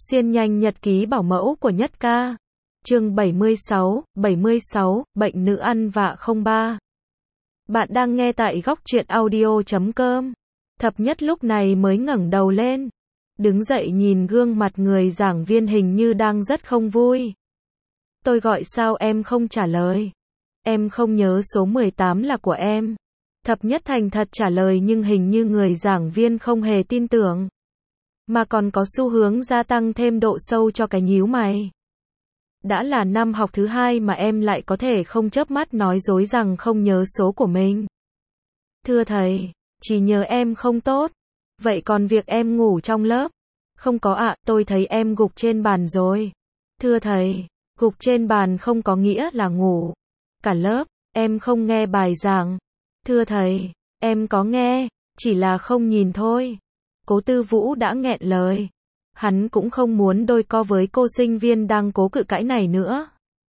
Xuyên nhanh nhật ký bảo mẫu của Nhất Ca. Chương 76, bệnh nữ ăn vạ 03. Bạn đang nghe tại góc truyện audio.com. Thập Nhất lúc này mới ngẩng đầu lên, đứng dậy nhìn gương mặt người giảng viên hình như đang rất không vui. Tôi gọi sao em không trả lời? Em không nhớ số 18 là của em. Thập Nhất thành thật trả lời, nhưng hình như người giảng viên không hề tin tưởng, mà còn có xu hướng gia tăng thêm độ sâu cho cái nhíu mày. Đã là năm học thứ 2 mà em lại có thể không chớp mắt nói dối rằng không nhớ số của mình. Thưa thầy, chỉ nhớ em không tốt. Vậy còn việc em ngủ trong lớp? Không có ạ, tôi thấy em gục trên bàn rồi. Thưa thầy, gục trên bàn không có nghĩa là ngủ. Cả lớp, em không nghe bài giảng. Thưa thầy, em có nghe, chỉ là không nhìn thôi. Cố Tư Vũ đã nghẹn lời. Hắn cũng không muốn đôi co với cô sinh viên đang cố cự cãi này nữa.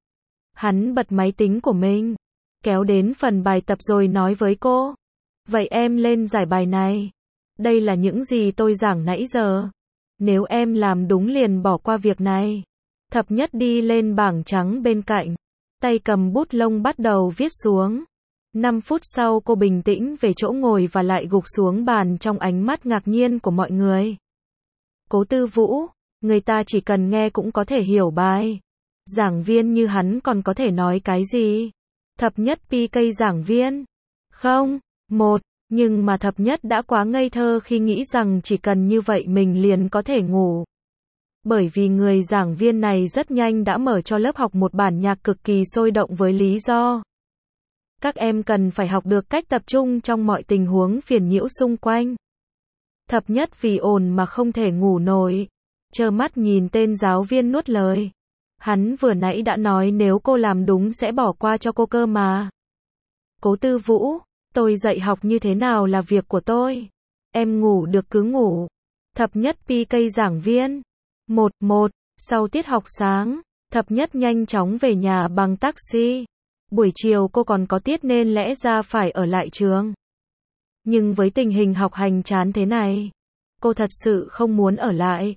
Hắn bật máy tính của mình, kéo đến phần bài tập rồi nói với cô. Vậy em lên giải bài này. Đây là những gì tôi giảng nãy giờ. Nếu em làm đúng liền bỏ qua việc này. Thập Nhất đi lên bảng trắng bên cạnh, tay cầm bút lông bắt đầu viết xuống. 5 phút sau cô bình tĩnh về chỗ ngồi và lại gục xuống bàn trong ánh mắt ngạc nhiên của mọi người. Cố Tư Vũ, người ta chỉ cần nghe cũng có thể hiểu bài. Giảng viên như hắn còn có thể nói cái gì? Thập Nhất PK giảng viên. Không, nhưng mà Thập Nhất đã quá ngây thơ khi nghĩ rằng chỉ cần như vậy mình liền có thể ngủ. Bởi vì người giảng viên này rất nhanh đã mở cho lớp học một bản nhạc cực kỳ sôi động với lý do: các em cần phải học được cách tập trung trong mọi tình huống phiền nhiễu xung quanh. Thập Nhất vì ồn mà không thể ngủ nổi, trơ mắt nhìn tên giáo viên nuốt lời. Hắn vừa nãy đã nói nếu cô làm đúng sẽ bỏ qua cho cô cơ mà. Cố Tư Vũ, tôi dạy học như thế nào là việc của tôi. Em ngủ được cứ ngủ. Thập Nhất PK giảng viên. Sau tiết học sáng, Thập Nhất nhanh chóng về nhà bằng taxi. Buổi chiều cô còn có tiết nên lẽ ra phải ở lại trường. Nhưng với tình hình học hành chán thế này, cô thật sự không muốn ở lại.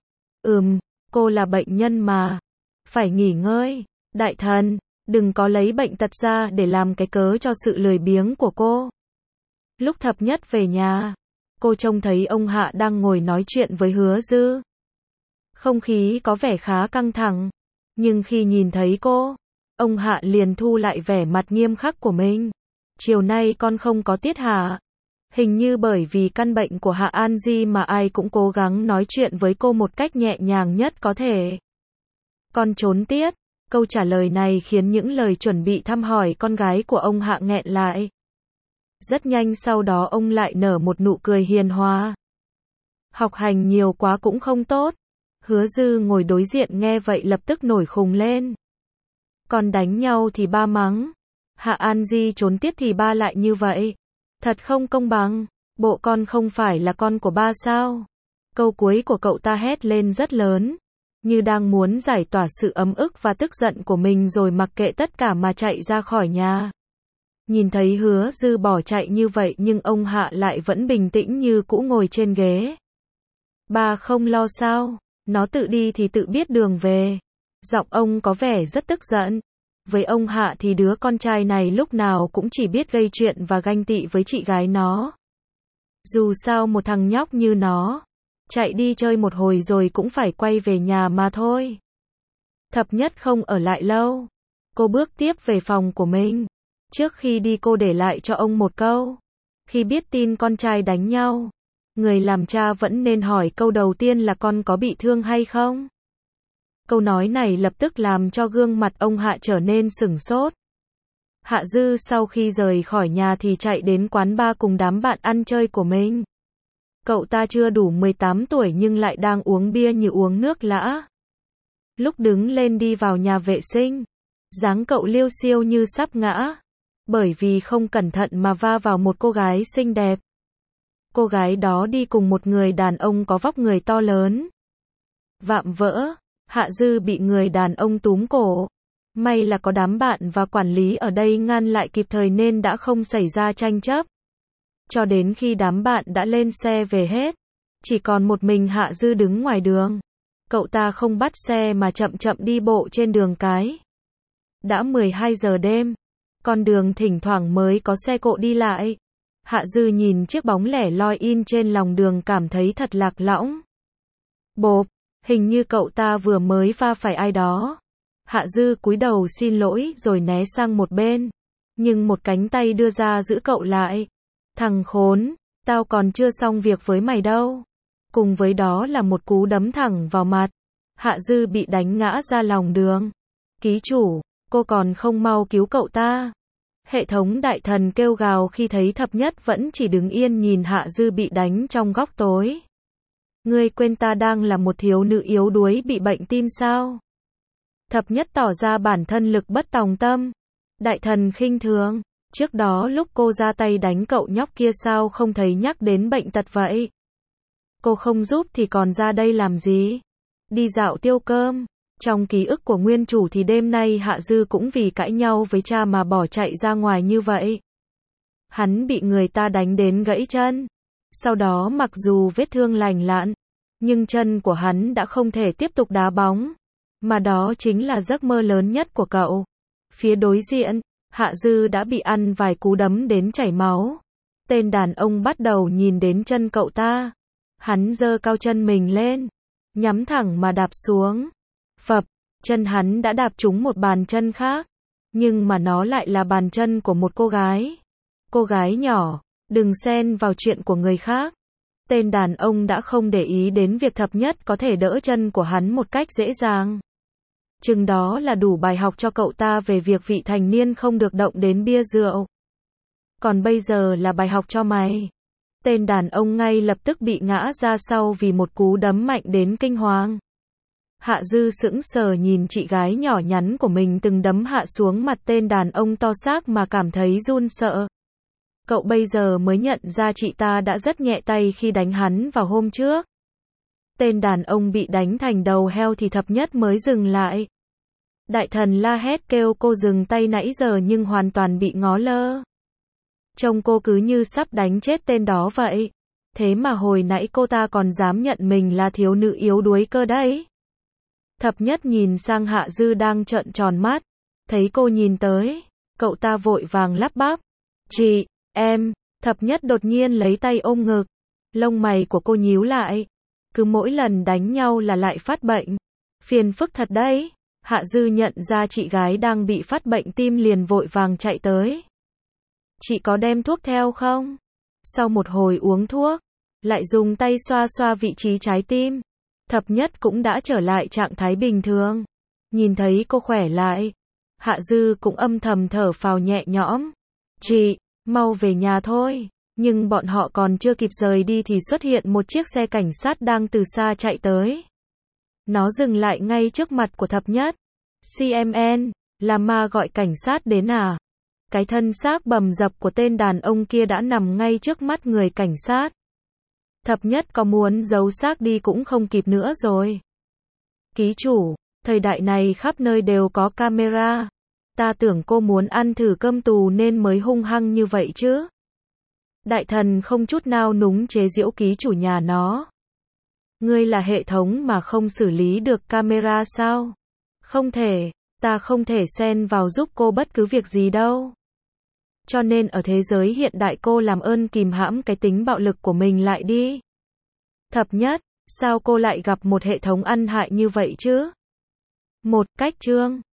Cô là bệnh nhân mà. Phải nghỉ ngơi. Đại thần, đừng có lấy bệnh tật ra để làm cái cớ cho sự lười biếng của cô. Lúc Thập Nhất về nhà, cô trông thấy ông Hạ đang ngồi nói chuyện với Hứa Dư. Không khí có vẻ khá căng thẳng, nhưng khi nhìn thấy cô, ông Hạ liền thu lại vẻ mặt nghiêm khắc của mình. Chiều nay con không có tiết hả? Hình như bởi vì căn bệnh của Hạ An Di mà ai cũng cố gắng nói chuyện với cô một cách nhẹ nhàng nhất có thể. Con trốn tiết. Câu trả lời này khiến những lời chuẩn bị thăm hỏi con gái của ông Hạ nghẹn lại. Rất nhanh sau đó ông lại nở một nụ cười hiền hòa. Học hành nhiều quá cũng không tốt. Hứa Dư ngồi đối diện nghe vậy lập tức nổi khùng lên. Con đánh nhau thì ba mắng. Hạ An Di trốn tiết thì ba lại như vậy. Thật không công bằng. Bộ con không phải là con của ba sao? Câu cuối của cậu ta hét lên rất lớn, như đang muốn giải tỏa sự ấm ức và tức giận của mình rồi mặc kệ tất cả mà chạy ra khỏi nhà. Nhìn thấy Hứa Dư bỏ chạy như vậy nhưng ông Hạ lại vẫn bình tĩnh như cũ ngồi trên ghế. Ba không lo sao? Nó tự đi thì tự biết đường về. Giọng ông có vẻ rất tức giận. Với ông Hạ thì đứa con trai này lúc nào cũng chỉ biết gây chuyện và ganh tị với chị gái nó. Dù sao một thằng nhóc như nó, chạy đi chơi một hồi rồi cũng phải quay về nhà mà thôi. Thập Nhất không ở lại lâu. Cô bước tiếp về phòng của mình. Trước khi đi cô để lại cho ông một câu. Khi biết tin con trai đánh nhau, người làm cha vẫn nên hỏi câu đầu tiên là con có bị thương hay không? Câu nói này lập tức làm cho gương mặt ông Hạ trở nên sửng sốt. Hạ Dư sau khi rời khỏi nhà thì chạy đến quán bar cùng đám bạn ăn chơi của mình. Cậu ta chưa đủ 18 tuổi nhưng lại đang uống bia như uống nước lã. Lúc đứng lên đi vào nhà vệ sinh, dáng cậu liêu xiêu như sắp ngã, bởi vì không cẩn thận mà va vào một cô gái xinh đẹp. Cô gái đó đi cùng một người đàn ông có vóc người to lớn. Vạm vỡ, Hạ Dư bị người đàn ông túm cổ. May là có đám bạn và quản lý ở đây ngăn lại kịp thời nên đã không xảy ra tranh chấp. Cho đến khi đám bạn đã lên xe về hết, chỉ còn một mình Hạ Dư đứng ngoài đường. Cậu ta không bắt xe mà chậm chậm đi bộ trên đường cái. Đã 12 giờ đêm, con đường thỉnh thoảng mới có xe cộ đi lại. Hạ Dư nhìn chiếc bóng lẻ loi in trên lòng đường cảm thấy thật lạc lõng. Bộp, hình như cậu ta vừa mới va phải ai đó. Hạ Dư cúi đầu xin lỗi rồi né sang một bên. Nhưng một cánh tay đưa ra giữ cậu lại. Thằng khốn, tao còn chưa xong việc với mày đâu. Cùng với đó là một cú đấm thẳng vào mặt. Hạ Dư bị đánh ngã ra lòng đường. Ký chủ, cô còn không mau cứu cậu ta. Hệ thống đại thần kêu gào khi thấy Thập Nhất vẫn chỉ đứng yên nhìn Hạ Dư bị đánh trong góc tối. Ngươi quên ta đang là một thiếu nữ yếu đuối bị bệnh tim sao? Thập Nhất tỏ ra bản thân lực bất tòng tâm. Đại thần khinh thường, trước đó lúc cô ra tay đánh cậu nhóc kia sao không thấy nhắc đến bệnh tật vậy? Cô không giúp thì còn ra đây làm gì? Đi dạo tiêu cơm. Trong ký ức của nguyên chủ thì đêm nay Hạ Dư cũng vì cãi nhau với cha mà bỏ chạy ra ngoài như vậy. Hắn bị người ta đánh đến gãy chân. Sau đó mặc dù vết thương lành lặn, nhưng chân của hắn đã không thể tiếp tục đá bóng. Mà đó chính là giấc mơ lớn nhất của cậu. Phía đối diện, Hạ Dư đã bị ăn vài cú đấm đến chảy máu. Tên đàn ông bắt đầu nhìn đến chân cậu ta. Hắn giơ cao chân mình lên, nhắm thẳng mà đạp xuống. Phập, chân hắn đã đạp trúng một bàn chân khác. Nhưng mà nó lại là bàn chân của một cô gái. Cô gái nhỏ, đừng xen vào chuyện của người khác. Tên đàn ông đã không để ý đến việc Thập Nhất có thể đỡ chân của hắn một cách dễ dàng. Chừng đó là đủ bài học cho cậu ta về việc vị thành niên không được động đến bia rượu. Còn bây giờ là bài học cho mày. Tên đàn ông ngay lập tức bị ngã ra sau vì một cú đấm mạnh đến kinh hoàng. Hạ Dư sững sờ nhìn chị gái nhỏ nhắn của mình từng đấm hạ xuống mặt tên đàn ông to xác mà cảm thấy run sợ. Cậu bây giờ mới nhận ra chị ta đã rất nhẹ tay khi đánh hắn vào hôm trước. Tên đàn ông bị đánh thành đầu heo thì Thập Nhất mới dừng lại. Đại thần la hét kêu cô dừng tay nãy giờ nhưng hoàn toàn bị ngó lơ. Trông cô cứ như sắp đánh chết tên đó vậy. Thế mà hồi nãy cô ta còn dám nhận mình là thiếu nữ yếu đuối cơ đấy. Thập Nhất nhìn sang Hạ Dư đang trợn tròn mắt. Thấy cô nhìn tới, cậu ta vội vàng lắp bắp. Chị, em. Thập Nhất đột nhiên lấy tay ôm ngực. Lông mày của cô nhíu lại. Cứ mỗi lần đánh nhau là lại phát bệnh. Phiền phức thật đấy. Hạ Dư nhận ra chị gái đang bị phát bệnh tim liền vội vàng chạy tới. Chị có đem thuốc theo không? Sau một hồi uống thuốc, lại dùng tay xoa xoa vị trí trái tim. Thập Nhất cũng đã trở lại trạng thái bình thường. Nhìn thấy cô khỏe lại, Hạ Dư cũng âm thầm thở phào nhẹ nhõm. Chị, mau về nhà thôi. Nhưng bọn họ còn chưa kịp rời đi thì xuất hiện một chiếc xe cảnh sát đang từ xa chạy tới. Nó dừng lại ngay trước mặt của Thập Nhất. CMN, là ma gọi cảnh sát đến à? Cái thân xác bầm dập của tên đàn ông kia đã nằm ngay trước mắt người cảnh sát. Thập Nhất có muốn giấu xác đi cũng không kịp nữa rồi. Ký chủ, thời đại này khắp nơi đều có camera. Ta tưởng cô muốn ăn thử cơm tù nên mới hung hăng như vậy chứ. Đại thần không chút nào núng chế giễu ký chủ nhà nó. Ngươi là hệ thống mà không xử lý được camera sao? Không thể, ta không thể xen vào giúp cô bất cứ việc gì đâu. Cho nên ở thế giới hiện đại cô làm ơn kìm hãm cái tính bạo lực của mình lại đi. Thập Nhất, sao cô lại gặp một hệ thống ăn hại như vậy chứ? Một cách chương